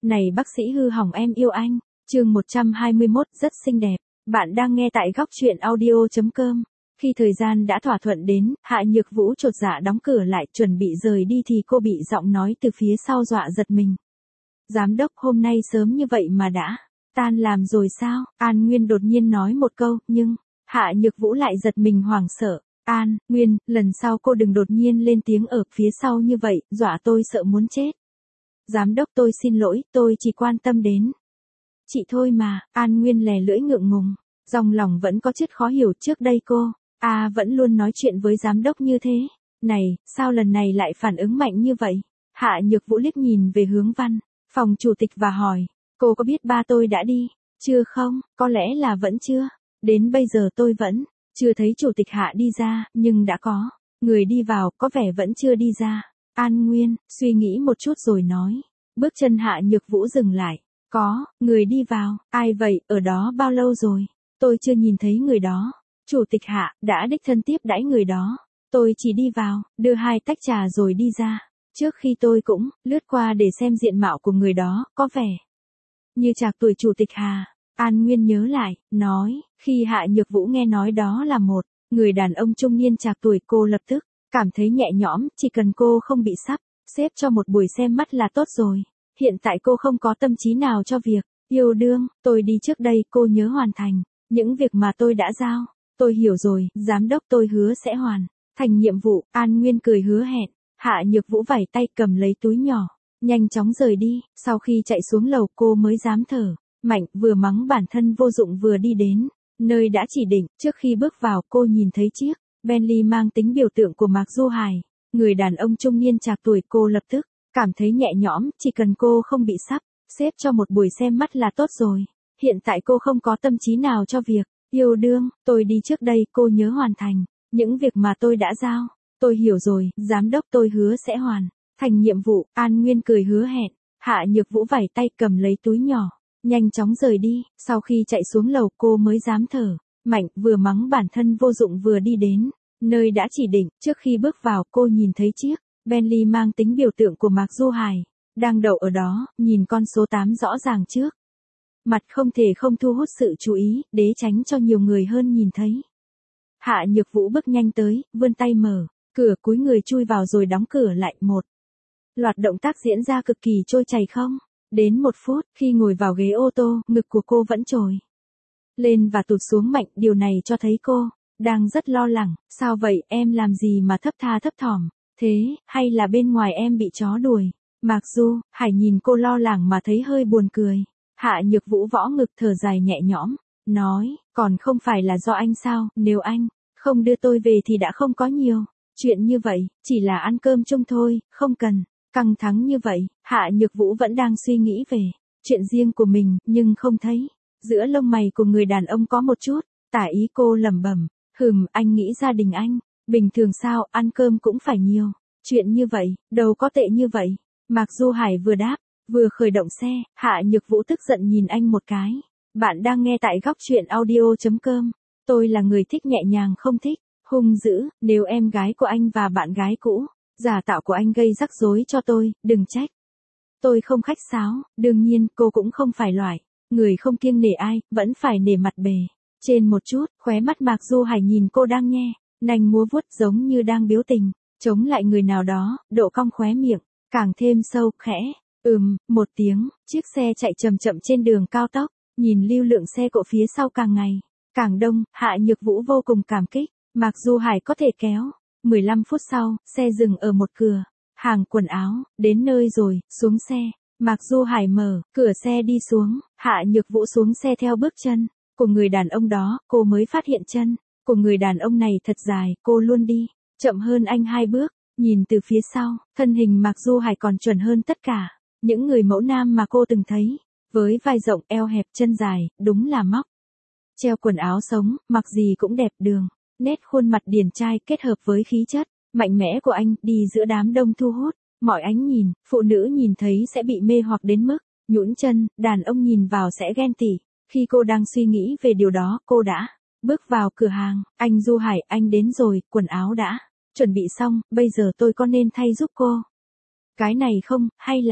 Này bác sĩ hư hỏng em yêu anh. Chương 121 rất xinh đẹp. Bạn đang nghe tại góc truyện audio.com. Khi thời gian đã thỏa thuận đến, Hạ Nhược Vũ chột dạ đóng cửa lại chuẩn bị rời đi thì cô bị giọng nói từ phía sau dọa giật mình. Giám đốc hôm nay sớm như vậy mà đã tan làm rồi sao? An Nguyên đột nhiên nói một câu, nhưng Hạ Nhược Vũ lại giật mình hoảng sợ. An Nguyên, lần sau cô đừng đột nhiên lên tiếng ở phía sau như vậy, dọa tôi sợ muốn chết. Giám đốc tôi xin lỗi, tôi chỉ quan tâm đến chị thôi mà. An Nguyên lè lưỡi ngượng ngùng, trong lòng vẫn có chút khó hiểu, trước đây cô vẫn luôn nói chuyện với giám đốc như thế. Này, sao lần này lại phản ứng mạnh như vậy? Hạ Nhược Vũ liếc nhìn về hướng văn phòng chủ tịch và hỏi, cô có biết ba tôi đã đi chưa không? Có lẽ là vẫn chưa. Đến bây giờ tôi vẫn chưa thấy chủ tịch Hạ đi ra, nhưng đã có người đi vào, có vẻ vẫn chưa đi ra. An Nguyên suy nghĩ một chút rồi nói. Bước chân Hạ Nhược Vũ dừng lại. Có người đi vào, ai vậy, ở đó bao lâu rồi? Tôi chưa nhìn thấy người đó. Chủ tịch Hạ đã đích thân tiếp đãi người đó. Tôi chỉ đi vào, đưa 2 tách trà rồi đi ra. Trước khi tôi cũng lướt qua để xem diện mạo của người đó, có vẻ như trạc tuổi chủ tịch Hà. An Nguyên nhớ lại, nói, khi Hạ Nhược Vũ nghe nói đó là một người đàn ông trung niên trạc tuổi, cô lập tức cảm thấy nhẹ nhõm, chỉ cần cô không bị sắp xếp cho một buổi xem mắt là tốt rồi. Hiện tại cô không có tâm trí nào cho việc yêu đương. Tôi đi trước đây, cô nhớ hoàn thành những việc mà tôi đã giao. Tôi hiểu rồi, giám đốc, tôi hứa sẽ hoàn thành nhiệm vụ. An Nguyên cười hứa hẹn. Hạ Nhược Vũ vẩy tay cầm lấy túi nhỏ, nhanh chóng rời đi. Sau khi chạy xuống lầu cô mới dám thở mạnh, vừa mắng bản thân vô dụng vừa đi đến nơi đã chỉ định. Trước khi bước vào, cô nhìn thấy chiếc Bentley mang tính biểu tượng của Mạc Du Hải, người đàn ông trung niên trạc tuổi. Cô lập tức cảm thấy nhẹ nhõm, chỉ cần cô không bị sắp xếp cho một buổi xem mắt là tốt rồi. Hiện tại cô không có tâm trí nào cho việc yêu đương. Tôi đi trước đây, cô nhớ hoàn thành những việc mà tôi đã giao. Tôi hiểu rồi, giám đốc, tôi hứa sẽ hoàn thành nhiệm vụ. An Nguyên cười hứa hẹn. Hạ Nhược Vũ vẩy tay cầm lấy túi nhỏ, nhanh chóng rời đi. Sau khi chạy xuống lầu cô mới dám thở mạnh, vừa mắng bản thân vô dụng vừa đi đến nơi đã chỉ định. Trước khi bước vào, cô nhìn thấy chiếc Bentley mang tính biểu tượng của Mạc Du Hải đang đậu ở đó, nhìn con số 8 rõ ràng trước mặt không thể không thu hút sự chú ý, để tránh cho nhiều người hơn nhìn thấy. Hạ Nhược Vũ bước nhanh tới, vươn tay mở cửa, cúi người chui vào rồi đóng cửa lại. Một loạt động tác diễn ra cực kỳ trôi chảy, không đến 1 phút. Khi ngồi vào ghế ô tô, ngực của cô vẫn trồi lên và tụt xuống mạnh, điều này cho thấy cô đang rất lo lắng. Sao vậy, em làm gì mà thấp tha thấp thỏm thế, hay là bên ngoài em bị chó đuổi? Mạc Du Hải nhìn cô lo lắng mà thấy hơi buồn cười. Hạ Nhược Vũ võ ngực thở dài nhẹ nhõm, nói, còn không phải là do anh sao? Nếu anh không đưa tôi về thì đã không có nhiều chuyện như vậy, chỉ là ăn cơm chung thôi, không cần căng thẳng như vậy. Hạ Nhược Vũ vẫn đang suy nghĩ về chuyện riêng của mình, nhưng không thấy giữa lông mày của người đàn ông có một chút tả ý. Cô lẩm bẩm, anh nghĩ gia đình anh bình thường sao, ăn cơm cũng phải nhiều chuyện như vậy, đâu có tệ như vậy. Mạc Du Hải vừa đáp, vừa khởi động xe. Hạ Nhược Vũ tức giận nhìn anh một cái. Bạn đang nghe tại góc truyện audio.com. Tôi là người thích nhẹ nhàng, không thích hung dữ. Nếu em gái của anh và bạn gái cũ giả tạo của anh gây rắc rối cho tôi, đừng trách tôi không khách sáo. Đương nhiên, cô cũng không phải loại người không kiêng nể ai, vẫn phải nể mặt bề trên một chút. Khóe mắt Mạc Du Hải nhìn cô đang nhe nanh múa vuốt, giống như đang biểu tình chống lại người nào đó. Độ cong khóe miệng càng thêm sâu, khẽ một tiếng. Chiếc xe chạy chậm chậm trên đường cao tốc. Nhìn lưu lượng xe cộ phía sau càng ngày càng đông, Hạ Nhược Vũ vô cùng cảm kích Mạc Du Hải có thể kéo. 15 phút sau, xe dừng ở một cửa hàng quần áo. Đến nơi rồi, xuống xe. Mạc Du Hải mở cửa xe đi xuống. Hạ Nhược Vũ xuống xe theo bước chân của người đàn ông đó. Cô mới phát hiện chân của người đàn ông này thật dài. Cô luôn đi chậm hơn anh 2 bước. Nhìn từ phía sau, thân hình Mạc Du Hải còn chuẩn hơn tất cả những người mẫu nam mà cô từng thấy. Với vai rộng, eo hẹp, chân dài, đúng là móc treo quần áo sống, mặc gì cũng đẹp. Đường nét khuôn mặt điển trai kết hợp với khí chất mạnh mẽ của anh, đi giữa đám đông thu hút mọi ánh nhìn. Phụ nữ nhìn thấy sẽ bị mê hoặc đến mức nhũn chân, đàn ông nhìn vào sẽ ghen tị. Khi cô đang suy nghĩ về điều đó, cô đã bước vào cửa hàng. Anh Du Hải, anh đến rồi, quần áo đã chuẩn bị xong, bây giờ tôi có nên thay giúp cô cái này không, hay là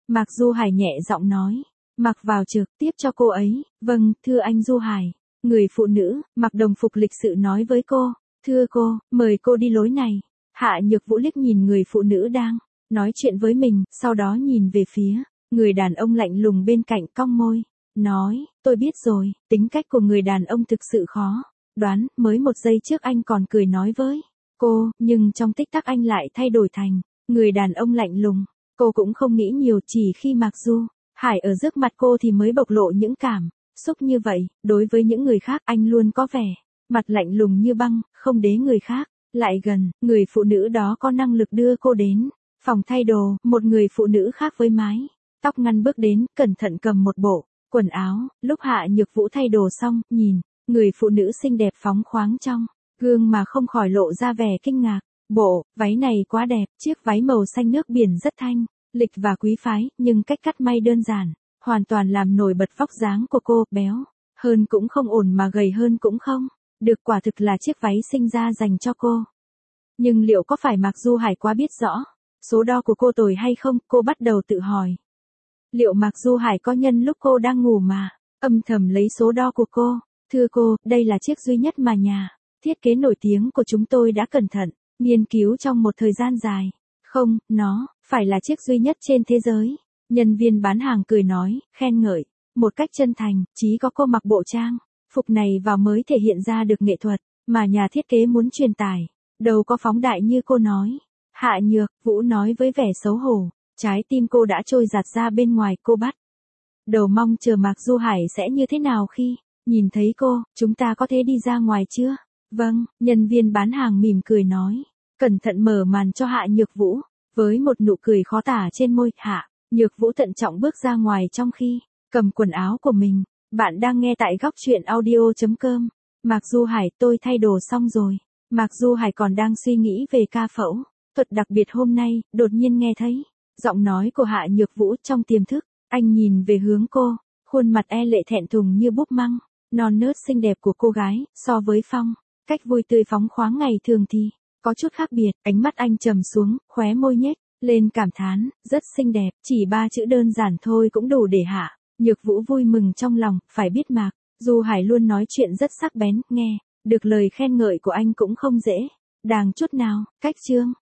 Mạc Du Hải nhẹ giọng nói. Mặc vào trực tiếp cho cô ấy. Vâng, thưa anh Du Hải. Người phụ nữ, mặc đồng phục lịch sự nói với cô. Thưa cô, mời cô đi lối này. Hạ Nhược Vũ liếc nhìn người phụ nữ đang nói chuyện với mình, sau đó nhìn về phía người đàn ông lạnh lùng bên cạnh, cong môi. Nói, tôi biết rồi, tính cách của người đàn ông thực sự khó đoán, mới một giây trước anh còn cười nói với cô, nhưng trong tích tắc anh lại thay đổi thành người đàn ông lạnh lùng. Cô cũng không nghĩ nhiều, chỉ khi Mạc Du Hải ở trước mặt cô thì mới bộc lộ những cảm xúc như vậy. Đối với những người khác anh luôn có vẻ mặt lạnh lùng như băng, không để người khác lại gần. Người phụ nữ đó có năng lực đưa cô đến phòng thay đồ. Một người phụ nữ khác với mái tóc ngắn bước đến, cẩn thận cầm một bộ quần áo. Lúc Hạ Nhược Vũ thay đồ xong, nhìn người phụ nữ xinh đẹp phóng khoáng trong gương mà không khỏi lộ ra vẻ kinh ngạc. Bộ váy này quá đẹp, chiếc váy màu xanh nước biển rất thanh lịch và quý phái, nhưng cách cắt may đơn giản hoàn toàn làm nổi bật vóc dáng của cô. Béo hơn cũng không ổn mà gầy hơn cũng không được, quả thực là chiếc váy sinh ra dành cho cô. Nhưng liệu có phải Mạc Du Hải quá biết rõ số đo của cô tồi hay không? Cô bắt đầu tự hỏi. Liệu Mạc Du Hải có nhân lúc cô đang ngủ mà âm thầm lấy số đo của cô? Thưa cô, đây là chiếc duy nhất mà nhà thiết kế nổi tiếng của chúng tôi đã cẩn thận nghiên cứu trong một thời gian dài. Không, nó phải là chiếc duy nhất trên thế giới. Nhân viên bán hàng cười nói, khen ngợi một cách chân thành. Chỉ có cô mặc bộ trang phục này vào mới thể hiện ra được nghệ thuật mà nhà thiết kế muốn truyền tải. Đâu có phóng đại như cô nói. Hạ Nhược Vũ nói với vẻ xấu hổ. Trái tim cô đã trôi giạt ra bên ngoài. Cô bắt đầu mong chờ Mạc Du Hải sẽ như thế nào khi nhìn thấy cô. Chúng ta có thể đi ra ngoài chưa? Vâng, nhân viên bán hàng mỉm cười nói. Cẩn thận mở màn cho Hạ Nhược Vũ. Với một nụ cười khó tả trên môi, Hạ Nhược Vũ thận trọng bước ra ngoài trong khi cầm quần áo của mình. Bạn đang nghe tại góc truyện audio.com. Mạc Du Hải, tôi thay đồ xong rồi. Mạc Du Hải còn đang suy nghĩ về ca phẫu thuật đặc biệt hôm nay, đột nhiên nghe thấy giọng nói của Hạ Nhược Vũ trong tiềm thức. Anh nhìn về hướng cô, khuôn mặt e lệ thẹn thùng như búp măng, non nớt xinh đẹp của cô gái, so với phong cách vui tươi phóng khoáng ngày thường thì có chút khác biệt. Ánh mắt anh trầm xuống, khóe môi nhếch lên cảm thán, rất xinh đẹp. Chỉ 3 chữ đơn giản thôi cũng đủ để Hạ Nhược Vũ vui mừng trong lòng. Phải biết Mạc Du Hải luôn nói chuyện rất sắc bén, nghe được lời khen ngợi của anh cũng không dễ dàng chút nào. Cách chương